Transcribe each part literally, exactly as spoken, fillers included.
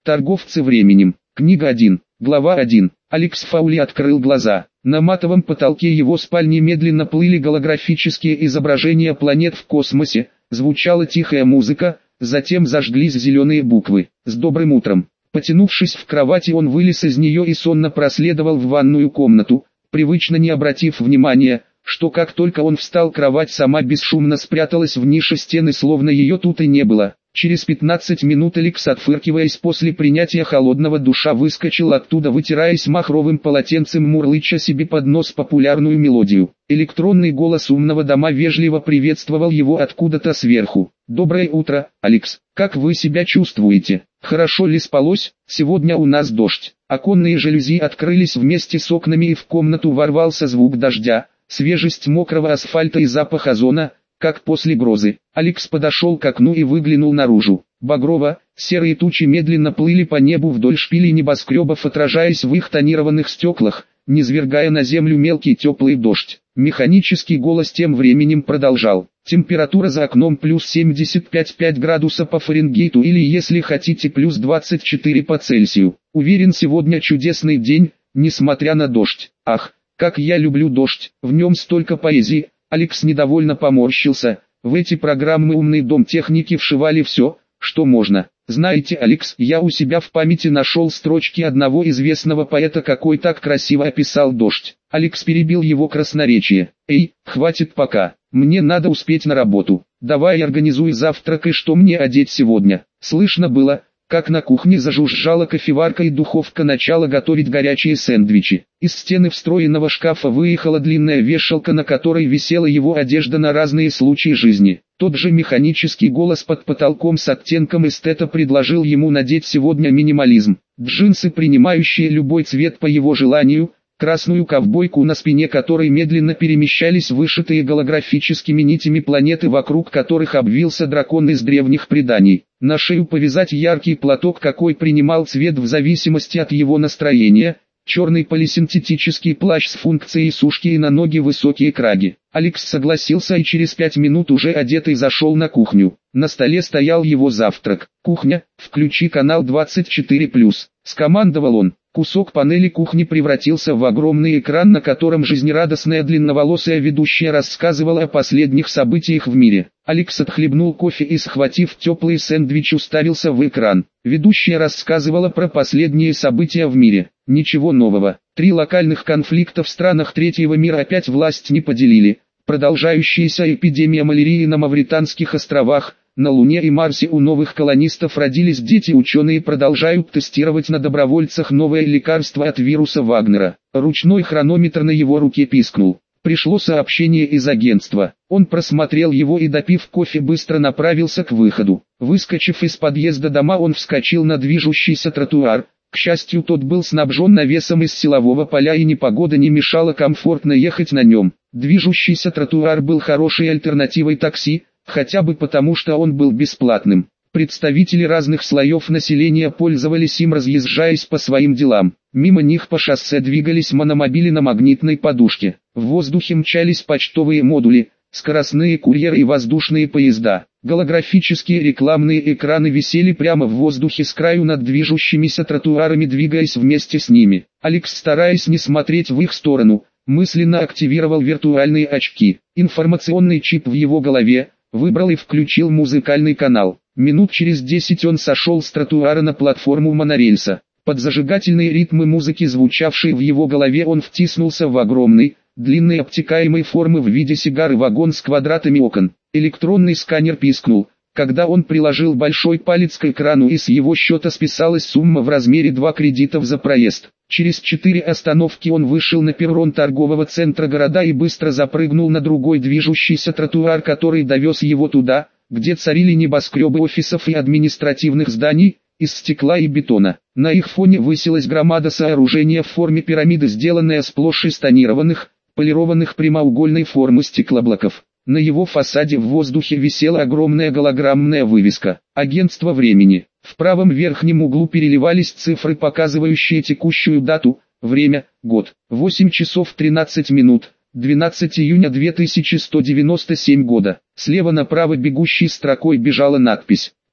Торговцы временем. Книга один. Глава один. Алекс Фаули открыл глаза. На матовом потолке его спальни медленно плыли голографические изображения планет в космосе, звучала тихая музыка, затем зажглись зеленые буквы. «С добрым утром». Потянувшись в кровати, он вылез из нее и сонно проследовал в ванную комнату, привычно не обратив внимания, что как только он встал, кровать сама бесшумно спряталась в нише стены, словно ее тут и не было. Через пятнадцать минут Алекс, отфыркиваясь после принятия холодного душа, выскочил оттуда, вытираясь махровым полотенцем, мурлыча себе под нос популярную мелодию. Электронный голос умного дома вежливо приветствовал его откуда-то сверху. «Доброе утро, Алекс. Как вы себя чувствуете? Хорошо ли спалось? Сегодня у нас дождь». Оконные жалюзи открылись вместе с окнами, и в комнату ворвался звук дождя, свежесть мокрого асфальта и запах озона, как после грозы. Алекс подошел к окну и выглянул наружу. Багрово-серые тучи медленно плыли по небу вдоль шпилей небоскребов, отражаясь в их тонированных стеклах, низвергая на землю мелкий теплый дождь. Механический голос тем временем продолжал. Температура за окном плюс семьдесят пять целых пять градуса по Фаренгейту, или, если хотите, плюс двадцать четыре по Цельсию. Уверен, сегодня чудесный день, несмотря на дождь. Ах, как я люблю дождь, в нем столько поэзии. Алекс недовольно поморщился. В эти программы «Умный дом» техники вшивали все, что можно. Знаете, Алекс, я у себя в памяти нашел строчки одного известного поэта, какой так красиво описал дождь. Алекс перебил его красноречие. «Эй, хватит пока, мне надо успеть на работу. Давай организуй завтрак и что мне одеть сегодня». Слышно было, как на кухне зажужжала кофеварка и духовка начала готовить горячие сэндвичи. Из стены встроенного шкафа выехала длинная вешалка, на которой висела его одежда на разные случаи жизни. Тот же механический голос под потолком с оттенком эстета предложил ему надеть сегодня минимализм. Джинсы, принимающие любой цвет по его желанию, красную ковбойку, на спине которой медленно перемещались вышитые голографическими нитями планеты, вокруг которых обвился дракон из древних преданий. На шею повязать яркий платок, какой принимал цвет в зависимости от его настроения, черный полисинтетический плащ с функцией сушки и на ноги высокие краги. Алекс согласился и через пять минут уже одетый зашел на кухню. На столе стоял его завтрак. «Кухня, включи канал двадцать четыре плюс», — скомандовал он. Кусок панели кухни превратился в огромный экран, на котором жизнерадостная длинноволосая ведущая рассказывала о последних событиях в мире. Алекс отхлебнул кофе и, схватив теплый сэндвич, уставился в экран. Ведущая рассказывала про последние события в мире. Ничего нового. Три локальных конфликта в странах третьего мира опять власть не поделили. Продолжающаяся эпидемия малярии на Мавританских островах. На Луне и Марсе у новых колонистов родились дети, ученые продолжают тестировать на добровольцах новое лекарство от вируса Вагнера. Ручной хронометр на его руке пискнул. Пришло сообщение из агентства. Он просмотрел его и, допив кофе, быстро направился к выходу. Выскочив из подъезда дома, он вскочил на движущийся тротуар. К счастью, тот был снабжен навесом из силового поля, и непогода не мешала комфортно ехать на нем. Движущийся тротуар был хорошей альтернативой такси, хотя бы потому, что он был бесплатным. Представители разных слоев населения пользовались им, разъезжаясь по своим делам. Мимо них по шоссе двигались мономобили на магнитной подушке. В воздухе мчались почтовые модули, скоростные курьеры и воздушные поезда. Голографические рекламные экраны висели прямо в воздухе с краю над движущимися тротуарами, двигаясь вместе с ними. Алекс, стараясь не смотреть в их сторону, мысленно активировал виртуальные очки. Информационный чип в его голове, выбрал и включил музыкальный канал. Минут через десять он сошел с тротуара на платформу монорельса. Под зажигательные ритмы музыки, звучавшие в его голове, он втиснулся в огромный, длинной обтекаемой формы в виде сигары вагон с квадратами окон. Электронный сканер пискнул, когда он приложил большой палец к экрану, и с его счета списалась сумма в размере два кредитов за проезд. Через четыре остановки он вышел на перрон торгового центра города и быстро запрыгнул на другой движущийся тротуар, который довез его туда, где царили небоскребы офисов и административных зданий, из стекла и бетона. На их фоне высилась громада сооружения в форме пирамиды, сделанная сплошь из тонированных, полированных прямоугольной формы стеклоблоков. На его фасаде в воздухе висела огромная голограммная вывеска «Агентство времени». В правом верхнем углу переливались цифры, показывающие текущую дату, время, год. восемь часов тринадцать минут, двенадцатого июня две тысячи сто девяносто седьмого года. Слева направо бегущей строкой бежала надпись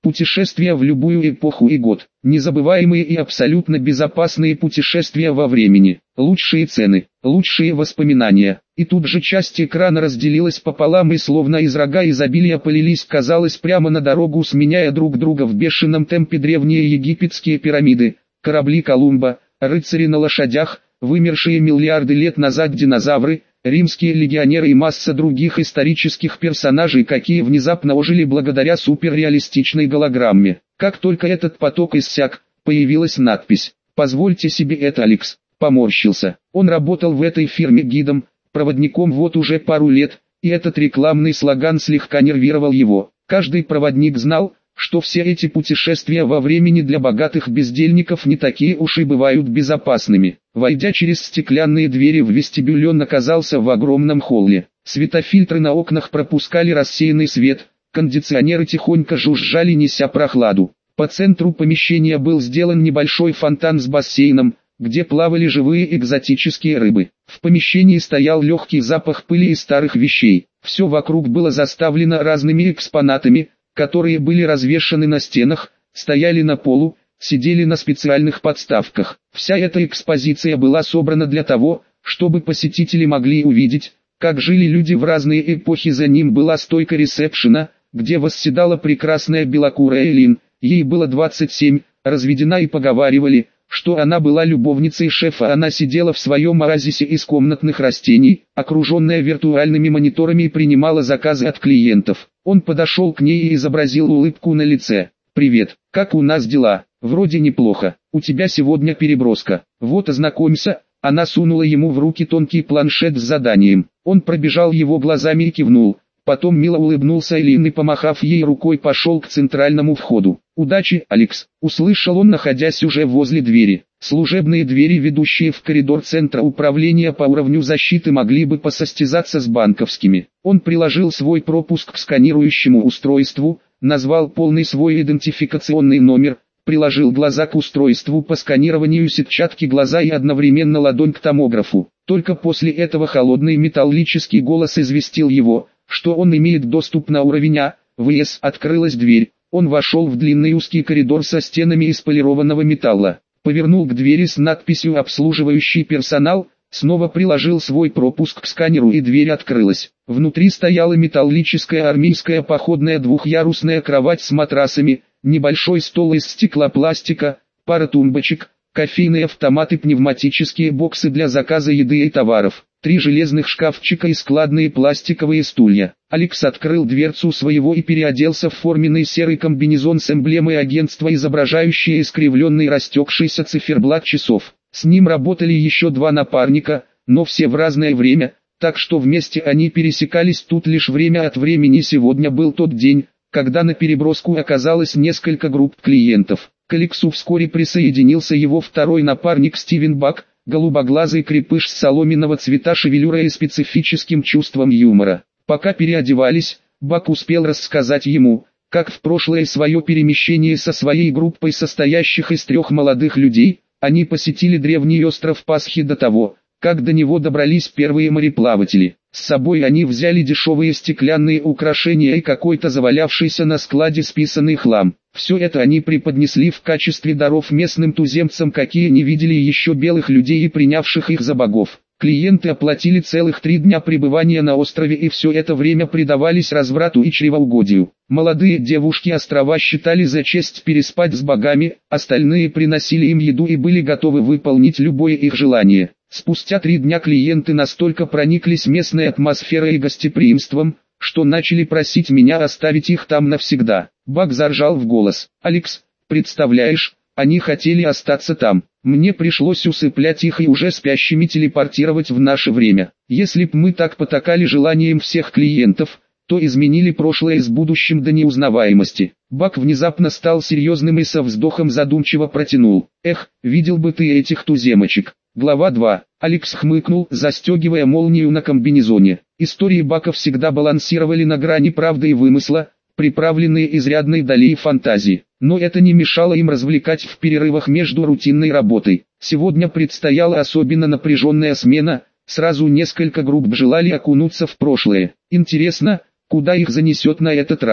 Путешествия в любую эпоху и год. Незабываемые и абсолютно безопасные путешествия во времени. Лучшие цены, лучшие воспоминания. И тут же часть экрана разделилась пополам и словно из рога изобилия полились, казалось, прямо на дорогу, сменяя друг друга в бешеном темпе древние египетские пирамиды, корабли Колумба, рыцари на лошадях, вымершие миллиарды лет назад динозавры, римские легионеры и масса других исторических персонажей, какие внезапно ожили благодаря суперреалистичной голограмме. Как только этот поток иссяк, появилась надпись «Позвольте себе это, Алекс». Поморщился. Он работал в этой фирме гидом, проводником вот уже пару лет, и этот рекламный слоган слегка нервировал его. Каждый проводник знал, что все эти путешествия во времени для богатых бездельников не такие уж и бывают безопасными. Войдя через стеклянные двери в вестибюль, он оказался в огромном холле. Светофильтры на окнах пропускали рассеянный свет, кондиционеры тихонько жужжали, неся прохладу. По центру помещения был сделан небольшой фонтан с бассейном, где плавали живые экзотические рыбы. В помещении стоял легкий запах пыли и старых вещей. Все вокруг было заставлено разными экспонатами, которые были развешаны на стенах, стояли на полу, сидели на специальных подставках. Вся эта экспозиция была собрана для того, чтобы посетители могли увидеть, как жили люди в разные эпохи. За ним была стойка ресепшена, где восседала прекрасная белокурая Элин, ей было двадцать семь, разведена, и поговаривали, что она была любовницей шефа. Она сидела в своем оазисе из комнатных растений, окруженная виртуальными мониторами, и принимала заказы от клиентов. Он подошел к ней и изобразил улыбку на лице. «Привет, как у нас дела?» «Вроде неплохо, у тебя сегодня переброска. Вот, ознакомься». Она сунула ему в руки тонкий планшет с заданием. Он пробежал его глазами и кивнул. Потом мило улыбнулся Элин и, помахав ей рукой, пошел к центральному входу. «Удачи, Алекс!» — услышал он, находясь уже возле двери. Служебные двери, ведущие в коридор Центра управления по уровню защиты, могли бы посостязаться с банковскими. Он приложил свой пропуск к сканирующему устройству, назвал полный свой идентификационный номер, приложил глаза к устройству по сканированию сетчатки глаза и одновременно ладонь к томографу. Только после этого холодный металлический голос известил его, что он имеет доступ на уровень А. ВС. Открылась дверь. Он вошел в длинный узкий коридор со стенами из полированного металла. Повернул к двери с надписью «Обслуживающий персонал», снова приложил свой пропуск к сканеру, и дверь открылась. Внутри стояла металлическая армейская походная двухъярусная кровать с матрасами, небольшой стол из стеклопластика, пара тумбочек, кофейные автоматы, пневматические боксы для заказа еды и товаров, три железных шкафчика и складные пластиковые стулья. Алекс открыл дверцу своего и переоделся в форменный серый комбинезон с эмблемой агентства, изображающей искривленный растекшийся циферблат часов. С ним работали еще два напарника, но все в разное время, так что вместе они пересекались тут лишь время от времени. Сегодня был тот день, когда на переброску оказалось несколько групп клиентов. К Алексу вскоре присоединился его второй напарник Стивен Бак, голубоглазый крепыш с соломенного цвета шевелюрой и специфическим чувством юмора. Пока переодевались, Бак успел рассказать ему, как в прошлое свое перемещение со своей группой, состоящих из трех молодых людей, они посетили древний остров Пасхи до того, как до него добрались первые мореплаватели. С собой они взяли дешевые стеклянные украшения и какой-то завалявшийся на складе списанный хлам. Все это они преподнесли в качестве даров местным туземцам, какие не видели еще белых людей и принявших их за богов. Клиенты оплатили целых три дня пребывания на острове и все это время предавались разврату и чревоугодию. Молодые девушки острова считали за честь переспать с богами, остальные приносили им еду и были готовы выполнить любое их желание. Спустя три дня клиенты настолько прониклись местной атмосферой и гостеприимством, что начали просить меня оставить их там навсегда. Бак заржал в голос. «Алекс, представляешь, они хотели остаться там. Мне пришлось усыплять их и уже спящими телепортировать в наше время. Если б мы так потакали желанием всех клиентов, то изменили прошлое с будущим до неузнаваемости». Бак внезапно стал серьезным и со вздохом задумчиво протянул. «Эх, видел бы ты этих туземочек». Глава два. Алекс хмыкнул, застегивая молнию на комбинезоне. Истории Бака всегда балансировали на грани правды и вымысла, приправленные изрядной долей фантазии. Но это не мешало им развлекать в перерывах между рутинной работой. Сегодня предстояла особенно напряженная смена, сразу несколько групп желали окунуться в прошлое. Интересно, куда их занесет на этот раз?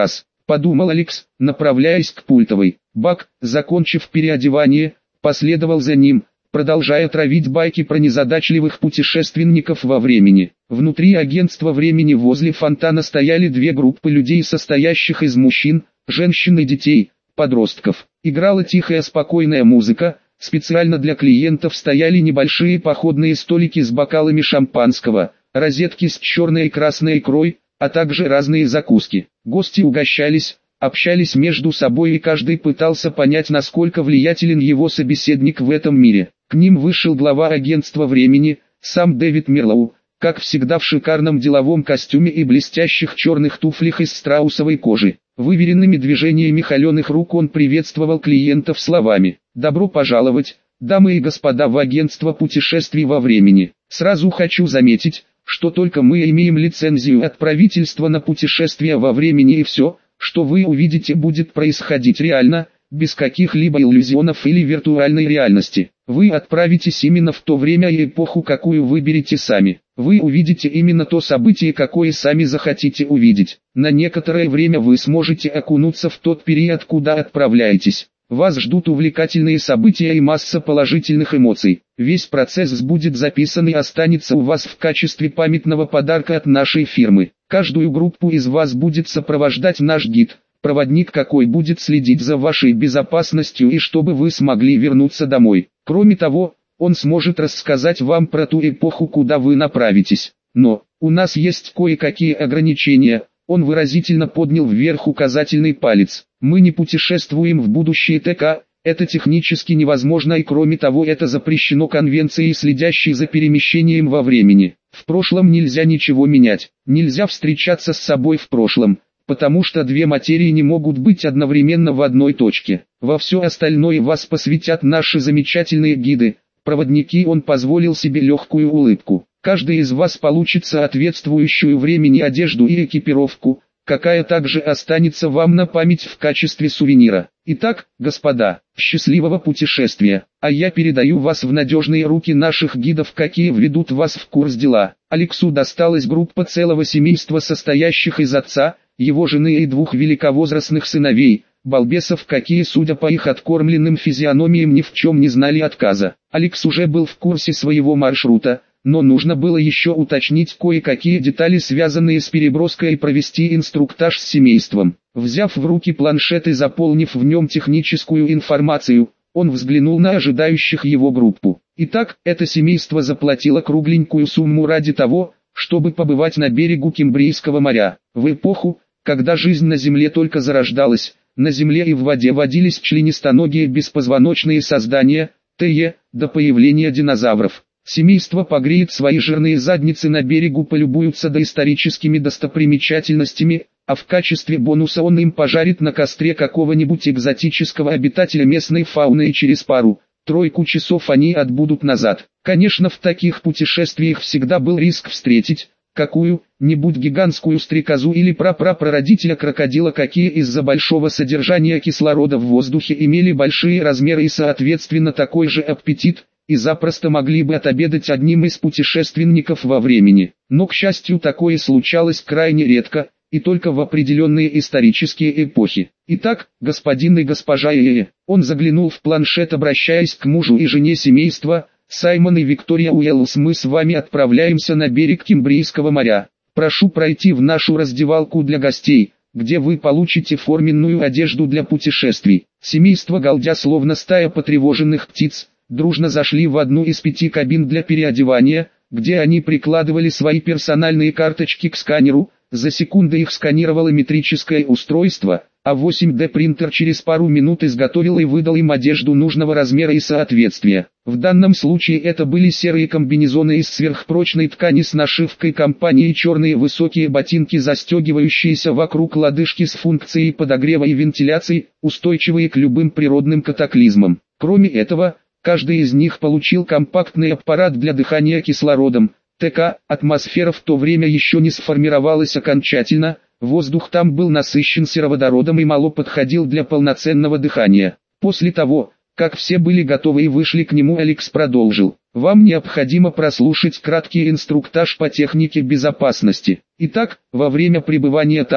подумал Алекс, направляясь к пультовой. Бак, закончив переодевание, последовал за ним, продолжая травить байки про незадачливых путешественников во времени. Внутри агентства времени возле фонтана стояли две группы людей, состоящих из мужчин, женщин и детей, подростков. Играла тихая спокойная музыка, специально для клиентов стояли небольшие походные столики с бокалами шампанского, розетки с черной и красной икрой, а также разные закуски. Гости угощались, общались между собой и каждый пытался понять, насколько влиятелен его собеседник в этом мире. К ним вышел глава агентства времени, сам Дэвид Мирлоу, как всегда в шикарном деловом костюме и блестящих черных туфлях из страусовой кожи. Выверенными движениями холеных рук он приветствовал клиентов словами: «Добро пожаловать, дамы и господа, в агентство путешествий во времени. Сразу хочу заметить, что только мы имеем лицензию от правительства на путешествия во времени, и все, что вы увидите, будет происходить реально, без каких-либо иллюзионов или виртуальной реальности. Вы отправитесь именно в то время и эпоху, какую выберете сами. Вы увидите именно то событие, какое сами захотите увидеть. На некоторое время вы сможете окунуться в тот период, куда отправляетесь. Вас ждут увлекательные события и масса положительных эмоций. Весь процесс будет записан и останется у вас в качестве памятного подарка от нашей фирмы. Каждую группу из вас будет сопровождать наш гид, проводник, какой будет следить за вашей безопасностью и чтобы вы смогли вернуться домой. Кроме того, он сможет рассказать вам про ту эпоху, куда вы направитесь. Но, у нас есть кое-какие ограничения». Он выразительно поднял вверх указательный палец. «Мы не путешествуем в будущее ТК, это технически невозможно, и кроме того это запрещено конвенцией, следящей за перемещением во времени. В прошлом нельзя ничего менять, нельзя встречаться с собой в прошлом, потому что две материи не могут быть одновременно в одной точке. Во все остальное вас посвятят наши замечательные гиды, проводники». Он позволил себе легкую улыбку. «Каждый из вас получит соответствующую времени одежду и экипировку, какая также останется вам на память в качестве сувенира. Итак, господа, счастливого путешествия, а я передаю вас в надежные руки наших гидов, какие введут вас в курс дела». Алексу досталась группа целого семейства, состоящих из отца, его жены и двух великовозрастных сыновей, балбесов, какие, судя по их откормленным физиономиям, ни в чем не знали отказа. Алекс уже был в курсе своего маршрута, но нужно было еще уточнить кое-какие детали, связанные с переброской, и провести инструктаж с семейством. Взяв в руки планшет и заполнив в нем техническую информацию, он взглянул на ожидающих его группу. Итак, это семейство заплатило кругленькую сумму ради того, чтобы побывать на берегу Кембрийского моря. В эпоху, когда жизнь на Земле только зарождалась, на Земле и в воде водились членистоногие беспозвоночные создания, ТЕ, до появления динозавров. Семейство погреет свои жирные задницы на берегу, полюбуются доисторическими достопримечательностями, а в качестве бонуса он им пожарит на костре какого-нибудь экзотического обитателя местной фауны, и через пару-тройку часов они отбудут назад. Конечно, в таких путешествиях всегда был риск встретить какую-нибудь гигантскую стрекозу или прапрапрародителя крокодила, какие из-за большого содержания кислорода в воздухе имели большие размеры и соответственно такой же аппетит, и запросто могли бы отобедать одним из путешественников во времени. Но, к счастью, такое случалось крайне редко, и только в определенные исторические эпохи. Итак, господин и госпожа Эе, он заглянул в планшет, обращаясь к мужу и жене семейства, Саймон и Виктория Уэллс, мы с вами отправляемся на берег Кембрийского моря. Прошу пройти в нашу раздевалку для гостей, где вы получите форменную одежду для путешествий. Семейство, галдя словно стая потревоженных птиц, дружно зашли в одну из пяти кабин для переодевания, где они прикладывали свои персональные карточки к сканеру. За секунду их сканировало метрическое устройство, а восемь дэ принтер через пару минут изготовил и выдал им одежду нужного размера и соответствия. В данном случае это были серые комбинезоны из сверхпрочной ткани с нашивкой компании и черные высокие ботинки, застегивающиеся вокруг лодыжки с функцией подогрева и вентиляции, устойчивые к любым природным катаклизмам. Кроме этого, каждый из них получил компактный аппарат для дыхания кислородом. ТК, атмосфера в то время еще не сформировалась окончательно, воздух там был насыщен сероводородом и мало подходил для полноценного дыхания. После того, как все были готовы и вышли к нему, Алекс продолжил: «Вам необходимо прослушать краткий инструктаж по технике безопасности. Итак, во время пребывания там,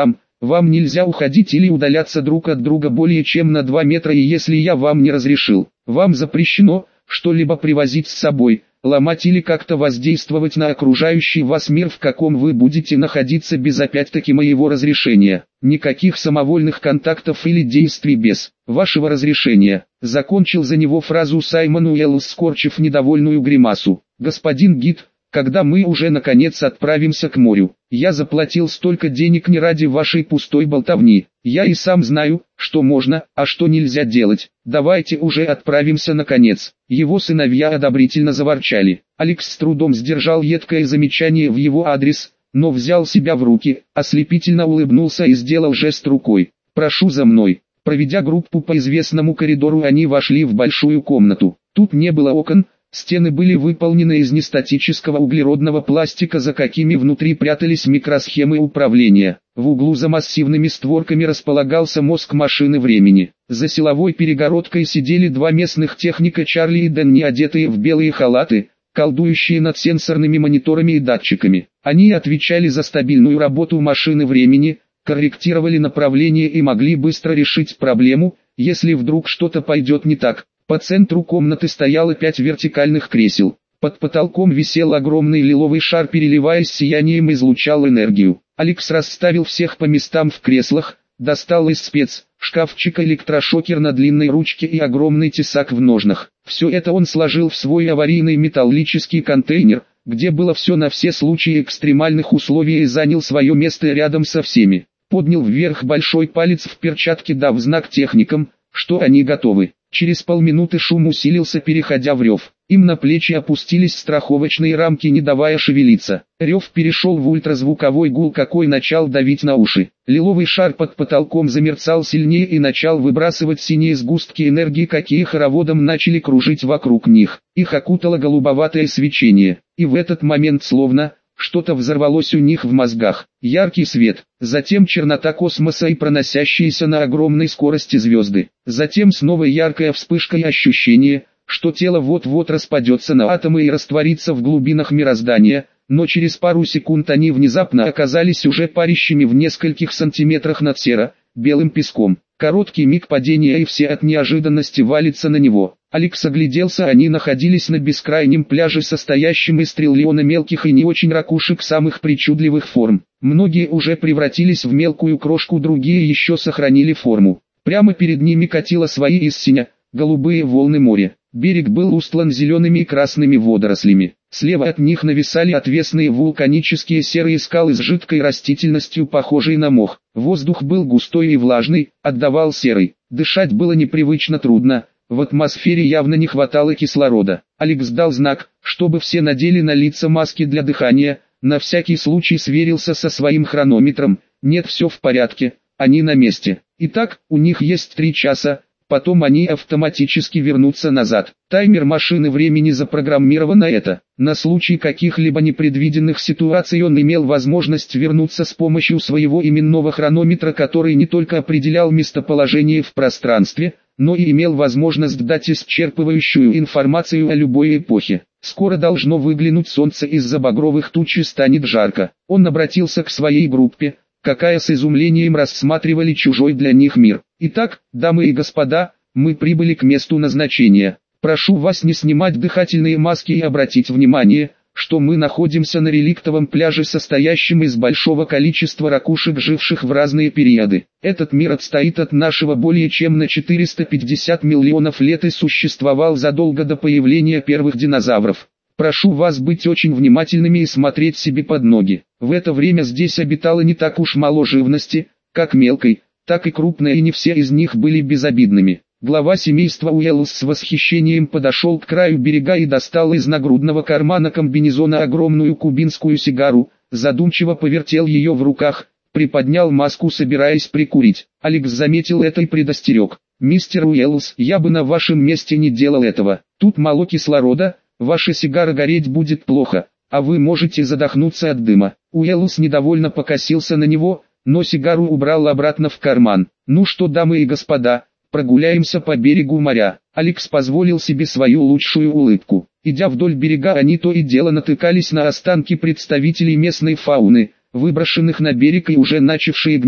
Вам нельзя уходить или удаляться друг от друга более чем на два метра, и если я вам не разрешил, вам запрещено что-либо привозить с собой, ломать или как-то воздействовать на окружающий вас мир, в каком вы будете находиться без опять-таки моего разрешения. Никаких самовольных контактов или действий без вашего разрешения. Закончил за него фразу Саймон Уэллс, скорчив недовольную гримасу. Господин гид, когда мы уже наконец отправимся к морю, я заплатил столько денег не ради вашей пустой болтовни. Я и сам знаю, что можно, а что нельзя делать. Давайте уже отправимся наконец. Его сыновья одобрительно заворчали. Алекс с трудом сдержал едкое замечание в его адрес, но взял себя в руки, ослепительно улыбнулся и сделал жест рукой. «Прошу за мной». Проведя группу по известному коридору, они вошли в большую комнату. Тут не было окон. Стены были выполнены из нестатического углеродного пластика, за какими внутри прятались микросхемы управления. В углу за массивными створками располагался мозг машины времени. За силовой перегородкой сидели два местных техника, Чарли и Дэнни, одетые в белые халаты, колдующие над сенсорными мониторами и датчиками. Они отвечали за стабильную работу машины времени, корректировали направление и могли быстро решить проблему, если вдруг что-то пойдет не так. По центру комнаты стояло пять вертикальных кресел. Под потолком висел огромный лиловый шар, переливаясь сиянием, излучал энергию. Алекс расставил всех по местам в креслах, достал из спецшкафчика электрошокер на длинной ручке и огромный тесак в ножнах. Все это он сложил в свой аварийный металлический контейнер, где было все на все случаи экстремальных условий, и занял свое место рядом со всеми. Поднял вверх большой палец в перчатке, дав знак техникам, что они готовы. Через полминуты шум усилился, переходя в рев. Им на плечи опустились страховочные рамки, не давая шевелиться. Рев перешел в ультразвуковой гул, какой начал давить на уши. Лиловый шар под потолком замерцал сильнее и начал выбрасывать синие сгустки энергии, какие хороводом начали кружить вокруг них. Их окутало голубоватое свечение. И в этот момент словно что-то взорвалось у них в мозгах. Яркий свет, затем чернота космоса и проносящиеся на огромной скорости звезды. Затем снова яркая вспышка и ощущение, что тело вот-вот распадется на атомы и растворится в глубинах мироздания, но через пару секунд они внезапно оказались уже парящими в нескольких сантиметрах над серо-белым песком. Короткий миг падения, и все от неожиданности валятся на него. Алекс огляделся, они находились на бескрайнем пляже, состоящем из триллиона мелких и не очень ракушек самых причудливых форм. Многие уже превратились в мелкую крошку, другие еще сохранили форму. Прямо перед ними катило свои из синя голубые волны моря. Берег был устлан зелеными и красными водорослями. Слева от них нависали отвесные вулканические серые скалы с жидкой растительностью, похожей на мох. Воздух был густой и влажный, отдавал серой. Дышать было непривычно трудно. В атмосфере явно не хватало кислорода. Алекс дал знак, чтобы все надели на лица маски для дыхания. На всякий случай сверился со своим хронометром. Нет, все в порядке, они на месте. Итак, у них есть три часа. Потом они автоматически вернутся назад. Таймер машины времени запрограммирован на это. На случай каких-либо непредвиденных ситуаций он имел возможность вернуться с помощью своего именного хронометра, который не только определял местоположение в пространстве, но и имел возможность дать исчерпывающую информацию о любой эпохе. Скоро должно выглянуть солнце, из-за багровых туч и станет жарко. Он обратился к своей группе, какая с изумлением рассматривали чужой для них мир. Итак, дамы и господа, мы прибыли к месту назначения. Прошу вас не снимать дыхательные маски и обратить внимание, что мы находимся на реликтовом пляже, состоящем из большого количества ракушек, живших в разные периоды. Этот мир отстоит от нашего более чем на четыреста пятьдесят миллионов лет и существовал задолго до появления первых динозавров. Прошу вас быть очень внимательными и смотреть себе под ноги. В это время здесь обитало не так уж мало живности, как мелкой, так и крупной, и не все из них были безобидными. Глава семейства Уэллс с восхищением подошел к краю берега и достал из нагрудного кармана комбинезона огромную кубинскую сигару, задумчиво повертел ее в руках, приподнял маску, собираясь прикурить. Алекс заметил это и предостерег. «Мистер Уэллс, я бы на вашем месте не делал этого. Тут мало кислорода, ваша сигара гореть будет плохо, а вы можете задохнуться от дыма». Уэллс недовольно покосился на него, но сигару убрал обратно в карман. «Ну что, дамы и господа, прогуляемся по берегу моря». Алекс позволил себе свою лучшую улыбку. Идя вдоль берега, они то и дело натыкались на останки представителей местной фауны, выброшенных на берег и уже начавшие гнить,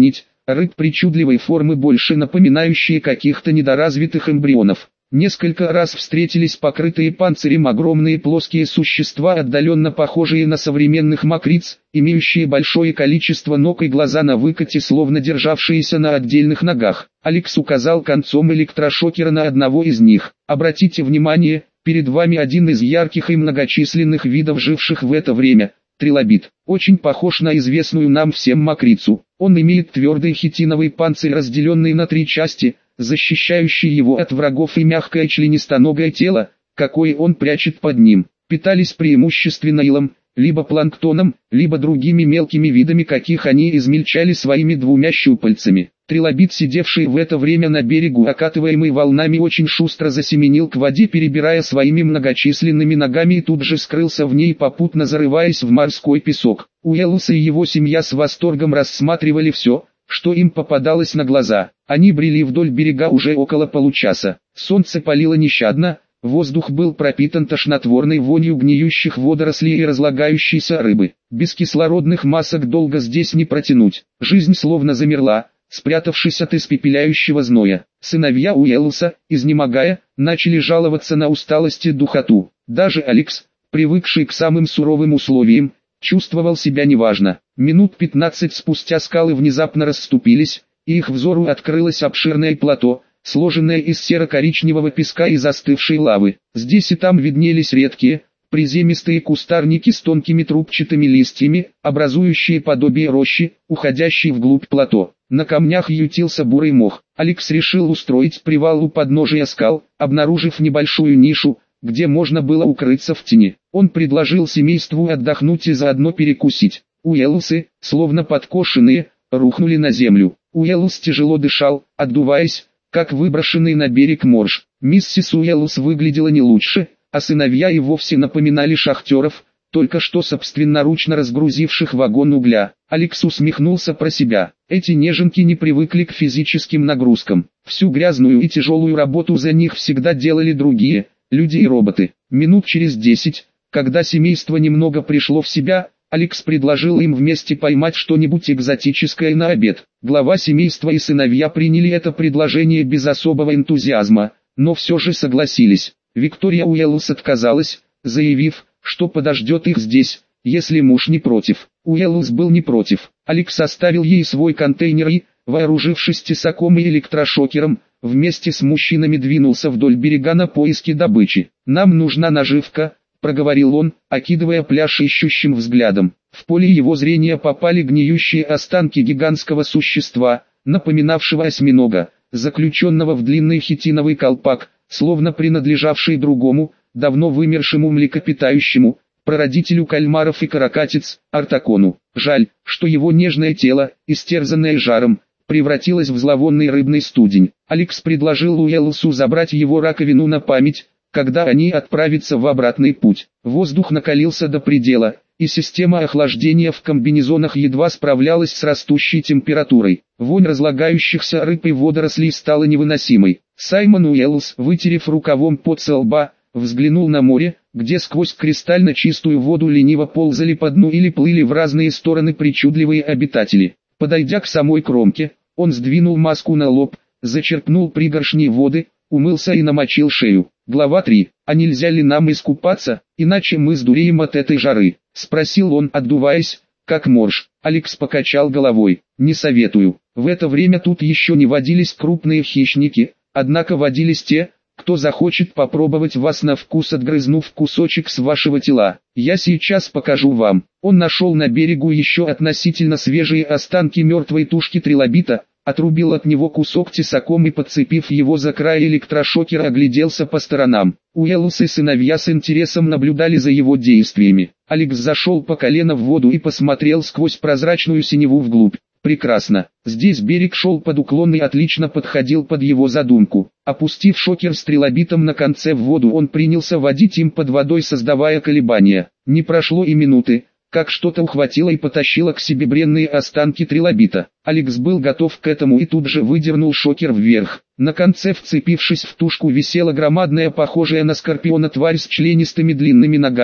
рыб причудливой формы, больше напоминающие каких-то недоразвитых эмбрионов. Несколько раз встретились покрытые панцирем огромные плоские существа, отдаленно похожие на современных мокриц, имеющие большое количество ног и глаза на выкате, словно державшиеся на отдельных ногах. Алекс указал концом электрошокера на одного из них. «Обратите внимание, перед вами один из ярких и многочисленных видов, живших в это время. Трилобит. Очень похож на известную нам всем мокрицу. Он имеет твердый хитиновый панцирь, разделенный на три части, защищающий его от врагов, и мягкое членистоногое тело, какое он прячет под ним. Питались преимущественно илом, либо планктоном, либо другими мелкими видами, каких они измельчали своими двумя щупальцами. Трилобит, сидевший в это время на берегу, окатываемый волнами, очень шустро засеменил к воде, перебирая своими многочисленными ногами, и тут же скрылся в ней, попутно зарываясь в морской песок. Уэллс и его семья с восторгом рассматривали все, что им попадалось на глаза. Они брели вдоль берега уже около получаса. Солнце палило нещадно, воздух был пропитан тошнотворной вонью гниющих водорослей и разлагающейся рыбы. Без кислородных масок долго здесь не протянуть. Жизнь словно замерла, спрятавшись от испепеляющего зноя. Сыновья Уэллса, изнемогая, начали жаловаться на усталость и духоту. Даже Алекс, привыкший к самым суровым условиям, чувствовал себя неважно. Минут пятнадцать спустя скалы внезапно расступились, и их взору открылось обширное плато, сложенное из серо-коричневого песка и застывшей лавы. Здесь и там виднелись редкие, приземистые кустарники с тонкими трубчатыми листьями, образующие подобие рощи, уходящей вглубь плато. На камнях ютился бурый мох. Алекс решил устроить привал у подножия скал, обнаружив небольшую нишу, где можно было укрыться в тени. Он предложил семейству отдохнуть и заодно перекусить. Уэллсы, словно подкошенные, рухнули на землю. Уэллс тяжело дышал, отдуваясь, как выброшенный на берег морж. Миссис Уэллс выглядела не лучше, а сыновья и вовсе напоминали шахтеров, только что собственноручно разгрузивших вагон угля. Алекс усмехнулся про себя. Эти неженки не привыкли к физическим нагрузкам. Всю грязную и тяжелую работу за них всегда делали другие, люди и роботы. Минут через десять, когда семейство немного пришло в себя, Алекс предложил им вместе поймать что-нибудь экзотическое на обед. Глава семейства и сыновья приняли это предложение без особого энтузиазма, но все же согласились. Виктория Уэллс отказалась, заявив, что подождет их здесь, если муж не против. Уэллс был не против. Алекс оставил ей свой контейнер и, вооружившись тесаком и электрошокером, вместе с мужчинами двинулся вдоль берега на поиски добычи. «Нам нужна наживка», — проговорил он, окидывая пляж ищущим взглядом. В поле его зрения попали гниющие останки гигантского существа, напоминавшего осьминога, заключенного в длинный хитиновый колпак, словно принадлежавший другому, давно вымершему млекопитающему, прародителю кальмаров и каракатиц, Артакону. Жаль, что его нежное тело, истерзанное жаром, превратилось в зловонный рыбный студень. Алекс предложил Уэллсу забрать его раковину на память, когда они отправятся в обратный путь. Воздух накалился до предела, и система охлаждения в комбинезонах едва справлялась с растущей температурой. Вонь разлагающихся рыб и водорослей стала невыносимой. Саймон Уэллс, вытерев рукавом пот со лба, взглянул на море, где сквозь кристально чистую воду лениво ползали по дну или плыли в разные стороны причудливые обитатели. Подойдя к самой кромке, он сдвинул маску на лоб, зачерпнул пригоршни воды, умылся и намочил шею. Глава три. «А нельзя ли нам искупаться, иначе мы сдуреем от этой жары?» — спросил он, отдуваясь, как морж. Алекс покачал головой. «Не советую. В это время тут еще не водились крупные хищники, однако водились те, кто захочет попробовать вас на вкус, отгрызнув кусочек с вашего тела. Я сейчас покажу вам». Он нашел на берегу еще относительно свежие останки мертвой тушки трилобита, отрубил от него кусок тесаком и, подцепив его за край электрошокера, огляделся по сторонам. Уэллс и сыновья с интересом наблюдали за его действиями. Алекс зашел по колено в воду и посмотрел сквозь прозрачную синеву вглубь. Прекрасно. Здесь берег шел под уклон и отлично подходил под его задумку. Опустив шокер с трилобитом на конце в воду, он принялся водить им под водой, создавая колебания. Не прошло и минуты, как что-то ухватило и потащило к себе бренные останки трилобита. Алекс был готов к этому и тут же выдернул шокер вверх. На конце, вцепившись в тушку, висела громадная, похожая на скорпиона тварь с членистыми длинными ногами,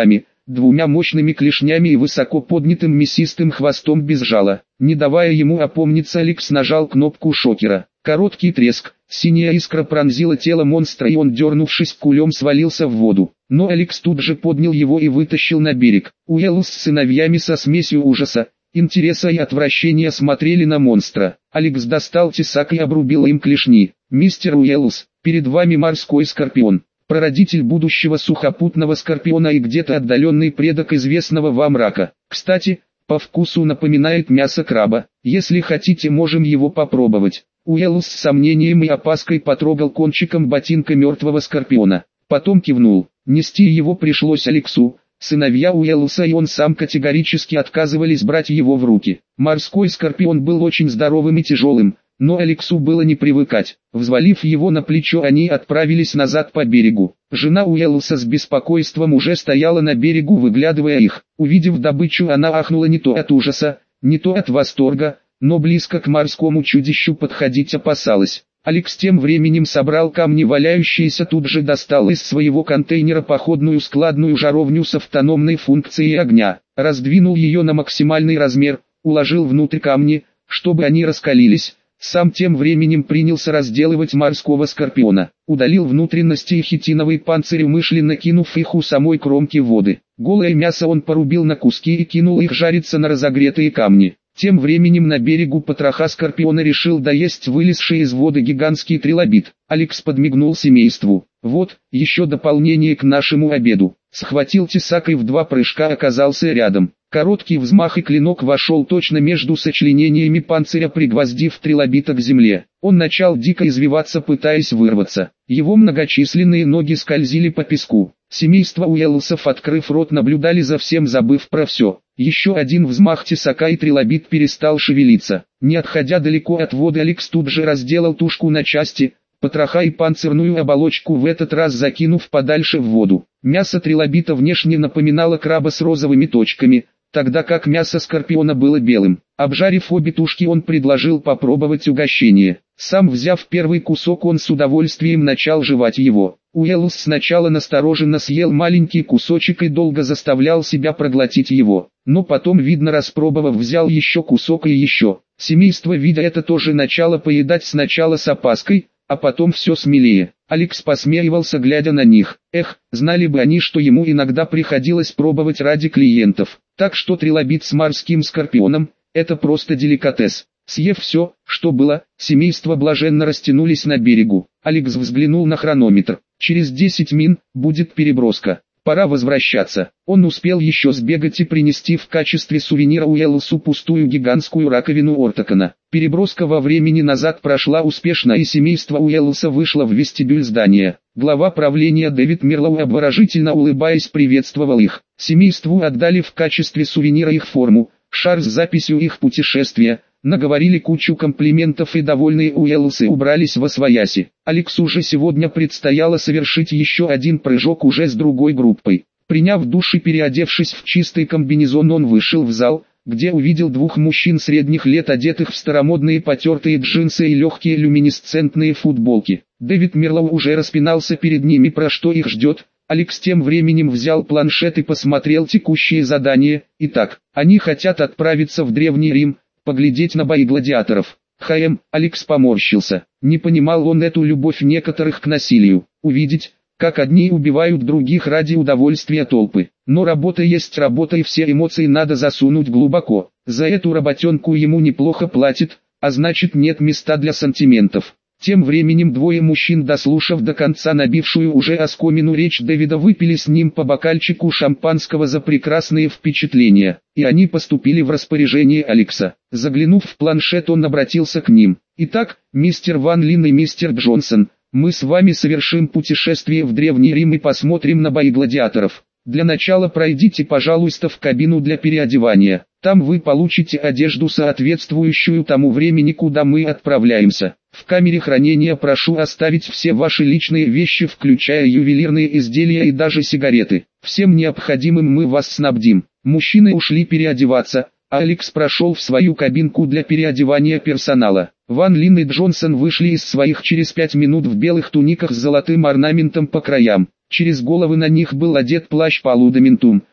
двумя мощными клешнями и высоко поднятым мясистым хвостом без жала. Не давая ему опомниться, Алекс нажал кнопку шокера. Короткий треск, синяя искра пронзила тело монстра, и он, дернувшись кулем, свалился в воду. Но Алекс тут же поднял его и вытащил на берег. Уэллс с сыновьями со смесью ужаса, интереса и отвращения смотрели на монстра. Алекс достал тесак и обрубил им клешни. «Мистер Уэллс, перед вами морской скорпион, прародитель будущего сухопутного скорпиона и где-то отдаленный предок известного вам рака. Кстати, по вкусу напоминает мясо краба. Если хотите, можем его попробовать». Уэллс с сомнением и опаской потрогал кончиком ботинка мертвого скорпиона. Потом кивнул. Нести его пришлось Алексу. Сыновья Уэллса и он сам категорически отказывались брать его в руки. Морской скорпион был очень здоровым и тяжелым, но Алексу было не привыкать. Взвалив его на плечо, они отправились назад по берегу. Жена Уэллса с беспокойством уже стояла на берегу, выглядывая их. Увидев добычу, она ахнула не то от ужаса, не то от восторга, но близко к морскому чудищу подходить опасалась. Алекс тем временем собрал камни, валяющиеся тут же, достал из своего контейнера походную складную жаровню с автономной функцией огня, раздвинул ее на максимальный размер, уложил внутрь камни, чтобы они раскалились. Сам тем временем принялся разделывать морского скорпиона, удалил внутренности и хитиновый панцирь, умышленно кинув их у самой кромки воды. Голое мясо он порубил на куски и кинул их жариться на разогретые камни. Тем временем на берегу потроха скорпиона решил доесть вылезший из воды гигантский трилобит. Алекс подмигнул семейству. «Вот, еще дополнение к нашему обеду». Схватил тесак и в два прыжка оказался рядом. Короткий взмах, и клинок вошел точно между сочленениями панциря, пригвоздив трилобита к земле. Он начал дико извиваться, пытаясь вырваться. Его многочисленные ноги скользили по песку. Семейство Уэллсов, открыв рот, наблюдали за всем, забыв про все. Еще один взмах тесака, и трилобит перестал шевелиться. Не отходя далеко от воды, Алекс тут же разделал тушку на части, потроха и панцирную оболочку в этот раз закинув подальше в воду. Мясо трилобита внешне напоминало краба с розовыми точками, тогда как мясо скорпиона было белым. Обжарив обе тушки, он предложил попробовать угощение. Сам взяв первый кусок, он с удовольствием начал жевать его. Уэллс сначала настороженно съел маленький кусочек и долго заставлял себя проглотить его, но потом, видно распробовав, взял еще кусок и еще. Семейство, видя это, тоже начало поедать, сначала с опаской, а потом все смелее. Алекс посмеивался, глядя на них. Эх, знали бы они, что ему иногда приходилось пробовать ради клиентов. Так что трилобит с морским скорпионом – это просто деликатес. Съев все, что было, семейство блаженно растянулись на берегу. Алекс взглянул на хронометр. Через десять мин будет переброска. Пора возвращаться. Он успел еще сбегать и принести в качестве сувенира Уэллсу пустую гигантскую раковину Ортакона. Переброска во времени назад прошла успешно, и семейство Уэллса вышло в вестибюль здания. Глава правления Дэвид Мирлоу, обворожительно улыбаясь, приветствовал их. Семейству отдали в качестве сувенира их форму, шар с записью их путешествия, наговорили кучу комплиментов, и довольные Уэллсы убрались восвояси. Алексу же сегодня предстояло совершить еще один прыжок уже с другой группой. Приняв душ и переодевшись в чистый комбинезон, он вышел в зал, где увидел двух мужчин средних лет, одетых в старомодные потертые джинсы и легкие люминесцентные футболки. Дэвид Мирлоу уже распинался перед ними, про что их ждет. Алекс тем временем взял планшет и посмотрел текущие задания. Итак, они хотят отправиться в Древний Рим, поглядеть на бои гладиаторов. Хм, Алекс поморщился. Не понимал он эту любовь некоторых к насилию. Увидеть, как одни убивают других ради удовольствия толпы. Но работа есть работа, и все эмоции надо засунуть глубоко. За эту работенку ему неплохо платят, а значит нет места для сантиментов. Тем временем двое мужчин, дослушав до конца набившую уже оскомину речь Дэвида, выпили с ним по бокальчику шампанского за прекрасные впечатления, и они поступили в распоряжение Алекса. Заглянув в планшет, он обратился к ним. «Итак, мистер Ван Лин и мистер Джонсон, мы с вами совершим путешествие в Древний Рим и посмотрим на бои гладиаторов. Для начала пройдите, пожалуйста, в кабину для переодевания. Там вы получите одежду, соответствующую тому времени, куда мы отправляемся. В камере хранения прошу оставить все ваши личные вещи, включая ювелирные изделия и даже сигареты. Всем необходимым мы вас снабдим». Мужчины ушли переодеваться, а Алекс прошел в свою кабинку для переодевания персонала. Ван Лин и Джонсон вышли из своих через пять минут в белых туниках с золотым орнаментом по краям. Через головы на них был одет плащ полудаментум,